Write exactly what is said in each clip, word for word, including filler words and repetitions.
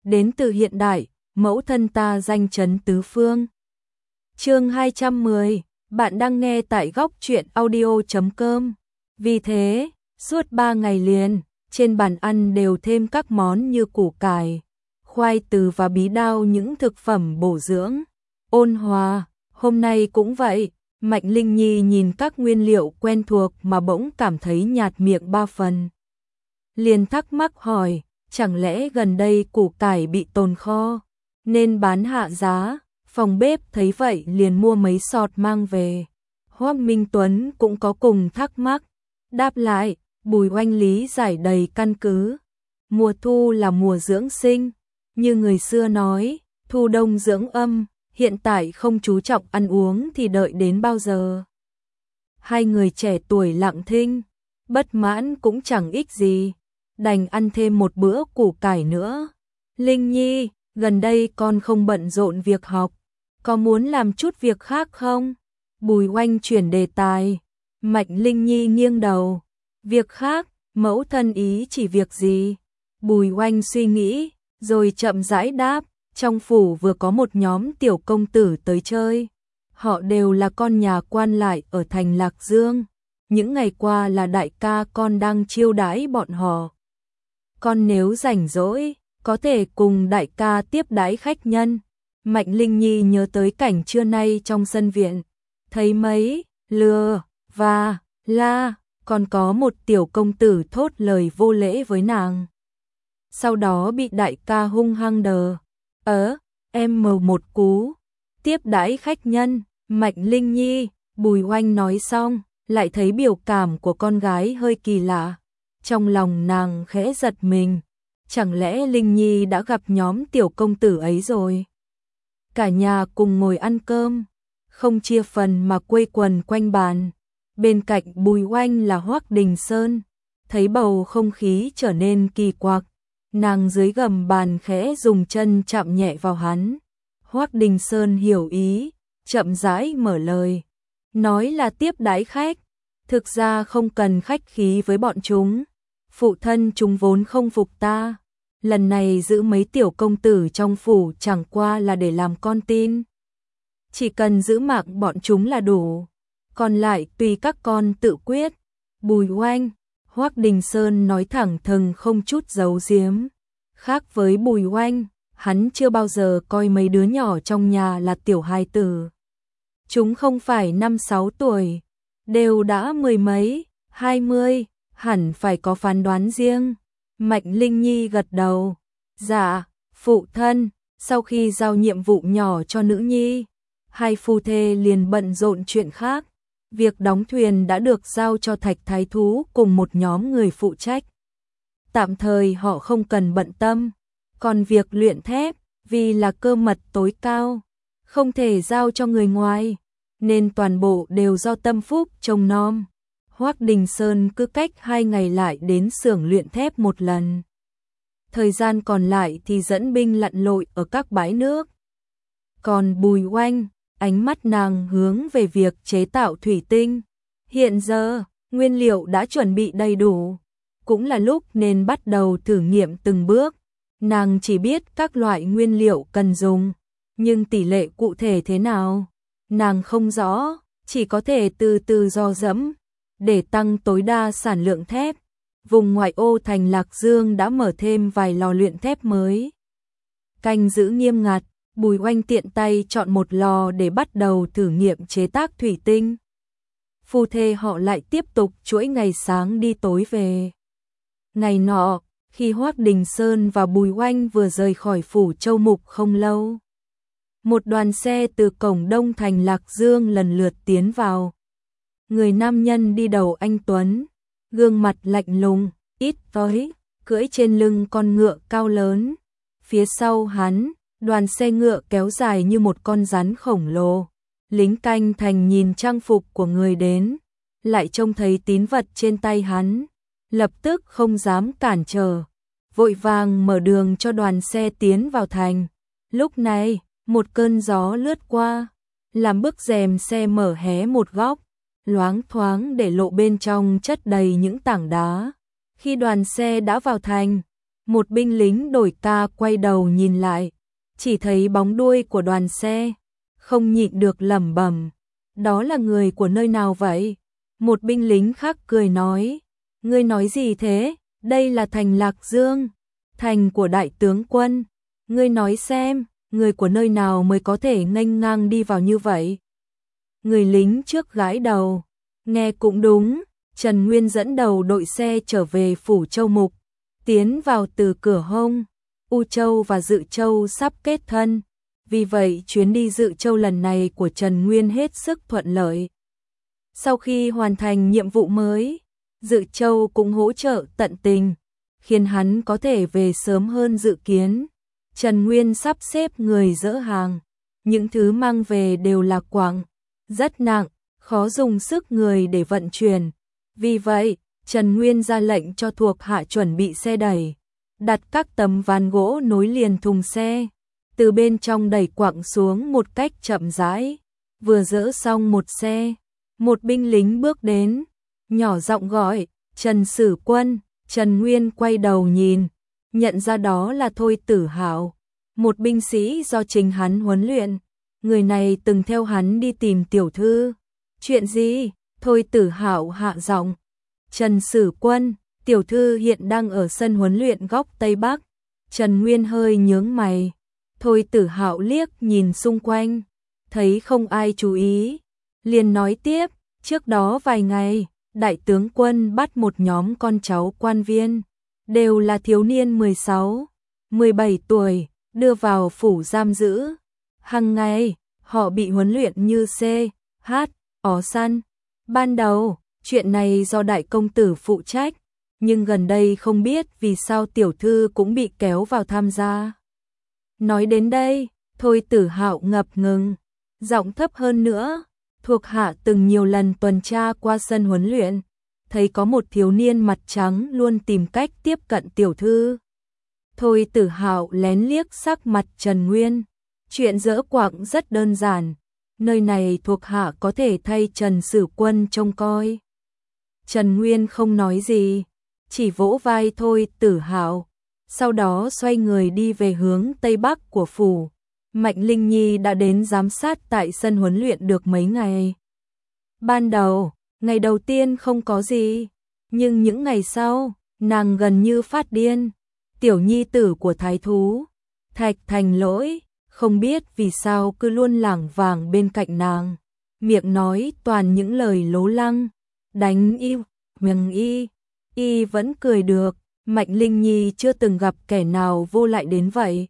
đến từ hiện đại, mẫu thân ta danh chấn tứ phương. Chương hai trăm mười, bạn đang nghe tại góc truyện audio chấm com. Vì thế, suốt ba ngày liền, trên bàn ăn đều thêm các món như củ cải, khoai từ và bí đao, những thực phẩm bổ dưỡng. Ôn Hòa, hôm nay cũng vậy. Mạnh Linh Nhi nhìn các nguyên liệu quen thuộc mà bỗng cảm thấy nhạt miệng ba phần. Liền thắc mắc hỏi, chẳng lẽ gần đây củ cải bị tồn kho, nên bán hạ giá? Phòng bếp thấy vậy liền mua mấy sọt mang về. Hoắc Minh Tuấn cũng có cùng thắc mắc. Đáp lại, Bùi Oanh lý giải đầy căn cứ. Mùa thu là mùa dưỡng sinh, như người xưa nói, thu đông dưỡng âm. Hiện tại không chú trọng ăn uống thì đợi đến bao giờ? Hai người trẻ tuổi lặng thinh, bất mãn cũng chẳng ích gì, đành ăn thêm một bữa củ cải nữa. Linh Nhi, gần đây con không bận rộn việc học, có muốn làm chút việc khác không? Bùi Oanh chuyển đề tài. Mạnh Linh Nhi nghiêng đầu. Việc khác, mẫu thân ý chỉ việc gì? Bùi Oanh suy nghĩ, rồi chậm rãi đáp. Trong phủ vừa có một nhóm tiểu công tử tới chơi. Họ đều là con nhà quan lại ở thành Lạc Dương. Những ngày qua là đại ca con đang chiêu đãi bọn họ. Con nếu rảnh rỗi, có thể cùng đại ca tiếp đãi khách nhân. Mạnh Linh Nhi nhớ tới cảnh trưa nay trong sân viện. Thấy mấy, lừa, và, la, còn có một tiểu công tử thốt lời vô lễ với nàng. Sau đó bị đại ca hung hăng đờ. Ớ, em mờ một cú, tiếp đãi khách nhân. Mạnh Linh Nhi, Bùi Oanh nói xong, lại thấy biểu cảm của con gái hơi kỳ lạ. Trong lòng nàng khẽ giật mình, chẳng lẽ Linh Nhi đã gặp nhóm tiểu công tử ấy rồi? Cả nhà cùng ngồi ăn cơm, không chia phần mà quây quần quanh bàn. Bên cạnh Bùi Oanh là Hoắc Đình Sơn, thấy bầu không khí trở nên kỳ quặc. Nàng dưới gầm bàn khẽ dùng chân chạm nhẹ vào hắn. Hoắc Đình Sơn hiểu ý, chậm rãi mở lời, nói là tiếp đãi khách, thực ra không cần khách khí với bọn chúng. Phụ thân chúng vốn không phục ta, lần này giữ mấy tiểu công tử trong phủ chẳng qua là để làm con tin. Chỉ cần giữ mạng bọn chúng là đủ, còn lại tùy các con tự quyết. Bùi Oanh, Hoắc Đình Sơn nói thẳng thừng không chút giấu giếm. Khác với Bùi Oanh, hắn chưa bao giờ coi mấy đứa nhỏ trong nhà là tiểu hài tử. Chúng không phải năm sáu tuổi, đều đã mười mấy, hai mươi, hẳn phải có phán đoán riêng. Mạnh Linh Nhi gật đầu. Dạ, phụ thân. Sau khi giao nhiệm vụ nhỏ cho nữ nhi, hai phu thê liền bận rộn chuyện khác. Việc đóng thuyền đã được giao cho Thạch Thái Thú cùng một nhóm người phụ trách. Tạm thời họ không cần bận tâm. Còn việc luyện thép, vì là cơ mật tối cao, không thể giao cho người ngoài, nên toàn bộ đều do Tâm Phúc trông nom. Hoắc Đình Sơn cứ cách hai ngày lại đến xưởng luyện thép một lần. Thời gian còn lại thì dẫn binh lặn lội ở các bãi nước. Còn Bùi Oanh, ánh mắt nàng hướng về việc chế tạo thủy tinh. Hiện giờ, nguyên liệu đã chuẩn bị đầy đủ, cũng là lúc nên bắt đầu thử nghiệm từng bước. Nàng chỉ biết các loại nguyên liệu cần dùng, nhưng tỷ lệ cụ thể thế nào, nàng không rõ, chỉ có thể từ từ dò dẫm. Để tăng tối đa sản lượng thép, vùng ngoại ô thành Lạc Dương đã mở thêm vài lò luyện thép mới. Canh giữ nghiêm ngặt, Bùi Oanh tiện tay chọn một lò để bắt đầu thử nghiệm chế tác thủy tinh. Phu thê họ lại tiếp tục chuỗi ngày sáng đi tối về. Ngày nọ, khi Hoắc Đình Sơn và Bùi Oanh vừa rời khỏi phủ Châu Mục không lâu, một đoàn xe từ cổng đông thành Lạc Dương lần lượt tiến vào. Người nam nhân đi đầu anh tuấn, gương mặt lạnh lùng, ít tối, cưỡi trên lưng con ngựa cao lớn. Phía sau hắn, đoàn xe ngựa kéo dài như một con rắn khổng lồ. Lính canh thành nhìn trang phục của người đến, lại trông thấy tín vật trên tay hắn, lập tức không dám cản trở, vội vàng mở đường cho đoàn xe tiến vào thành. Lúc này, một cơn gió lướt qua, làm bức rèm xe mở hé một góc, loáng thoáng để lộ bên trong chất đầy những tảng đá. Khi đoàn xe đã vào thành, Một binh lính đổi ca quay đầu nhìn lại, chỉ thấy bóng đuôi của đoàn xe, không nhịn được lẩm bẩm, đó là người của nơi nào vậy? Một binh lính khác cười nói, ngươi nói gì thế? Đây là thành Lạc Dương, thành của đại tướng quân. Ngươi nói xem, người của nơi nào mới có thể nghênh ngang đi vào như vậy? Người lính trước gãi đầu, nghe cũng đúng, Trần Nguyên dẫn đầu đội xe trở về phủ Châu Mục, tiến vào từ cửa hông. U Châu và Dự Châu sắp kết thân, vì vậy chuyến đi Dự Châu lần này của Trần Nguyên hết sức thuận lợi. Sau khi hoàn thành nhiệm vụ mới, Dự Châu cũng hỗ trợ tận tình, khiến hắn có thể về sớm hơn dự kiến. Trần Nguyên sắp xếp người dỡ hàng, những thứ mang về đều là quặng, rất nặng, khó dùng sức người để vận chuyển. Vì vậy, Trần Nguyên ra lệnh cho thuộc hạ chuẩn bị xe đẩy, đặt các tấm ván gỗ nối liền thùng xe, từ bên trong đẩy quặng xuống một cách chậm rãi. Vừa dỡ xong một xe, một binh lính bước đến, nhỏ giọng gọi, Trần Sử Quân. Trần Nguyên quay đầu nhìn, nhận ra đó là Thôi Tử Hạo, một binh sĩ do chính hắn huấn luyện. Người này từng theo hắn đi tìm tiểu thư. Chuyện gì? Thôi Tử Hạo hạ giọng. Trần Sử Quân, tiểu thư hiện đang ở sân huấn luyện góc Tây Bắc. Trần Nguyên hơi nhướng mày. Thôi Tử Hạo liếc nhìn xung quanh, thấy không ai chú ý, liền nói tiếp, trước đó vài ngày, đại tướng quân bắt một nhóm con cháu quan viên, đều là thiếu niên mười sáu, mười bảy tuổi, đưa vào phủ giam giữ. Hằng ngày, họ bị huấn luyện như C, H, ó săn. Ban đầu, chuyện này do đại công tử phụ trách, nhưng gần đây không biết vì sao tiểu thư cũng bị kéo vào tham gia. Nói đến đây, Thôi Tử Hạo ngập ngừng, giọng thấp hơn nữa, thuộc hạ từng nhiều lần tuần tra qua sân huấn luyện, thấy có một thiếu niên mặt trắng luôn tìm cách tiếp cận tiểu thư. Thôi Tử Hạo lén liếc sắc mặt Trần Nguyên, chuyện dỡ quặng rất đơn giản, nơi này thuộc hạ có thể thay Trần Sử Quân trông coi. Trần Nguyên không nói gì, chỉ vỗ vai Thôi Tử Hạo, sau đó xoay người đi về hướng Tây Bắc của phủ. Mạnh Linh Nhi đã đến giám sát tại sân huấn luyện được mấy ngày. Ban đầu, ngày đầu tiên không có gì, nhưng những ngày sau, nàng gần như phát điên. Tiểu nhi tử của thái thú, Thạch Thành Lỗi, không biết vì sao cứ luôn lảng vảng bên cạnh nàng, miệng nói toàn những lời lố lăng, đánh y, miệng y, y vẫn cười được. Mạnh Linh Nhi chưa từng gặp kẻ nào vô lại đến vậy.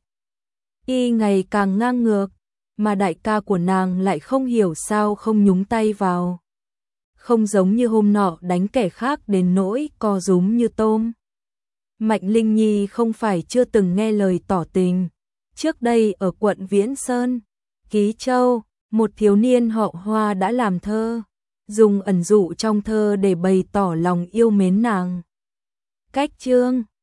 Y ngày càng ngang ngược, mà đại ca của nàng lại không hiểu sao không nhúng tay vào. Không giống như hôm nọ đánh kẻ khác đến nỗi co rúm như tôm. Mạnh Linh Nhi không phải chưa từng nghe lời tỏ tình. Trước đây ở quận Viễn Sơn, Ký Châu, một thiếu niên họ Hoa đã làm thơ, dùng ẩn dụ trong thơ để bày tỏ lòng yêu mến nàng. Cách chương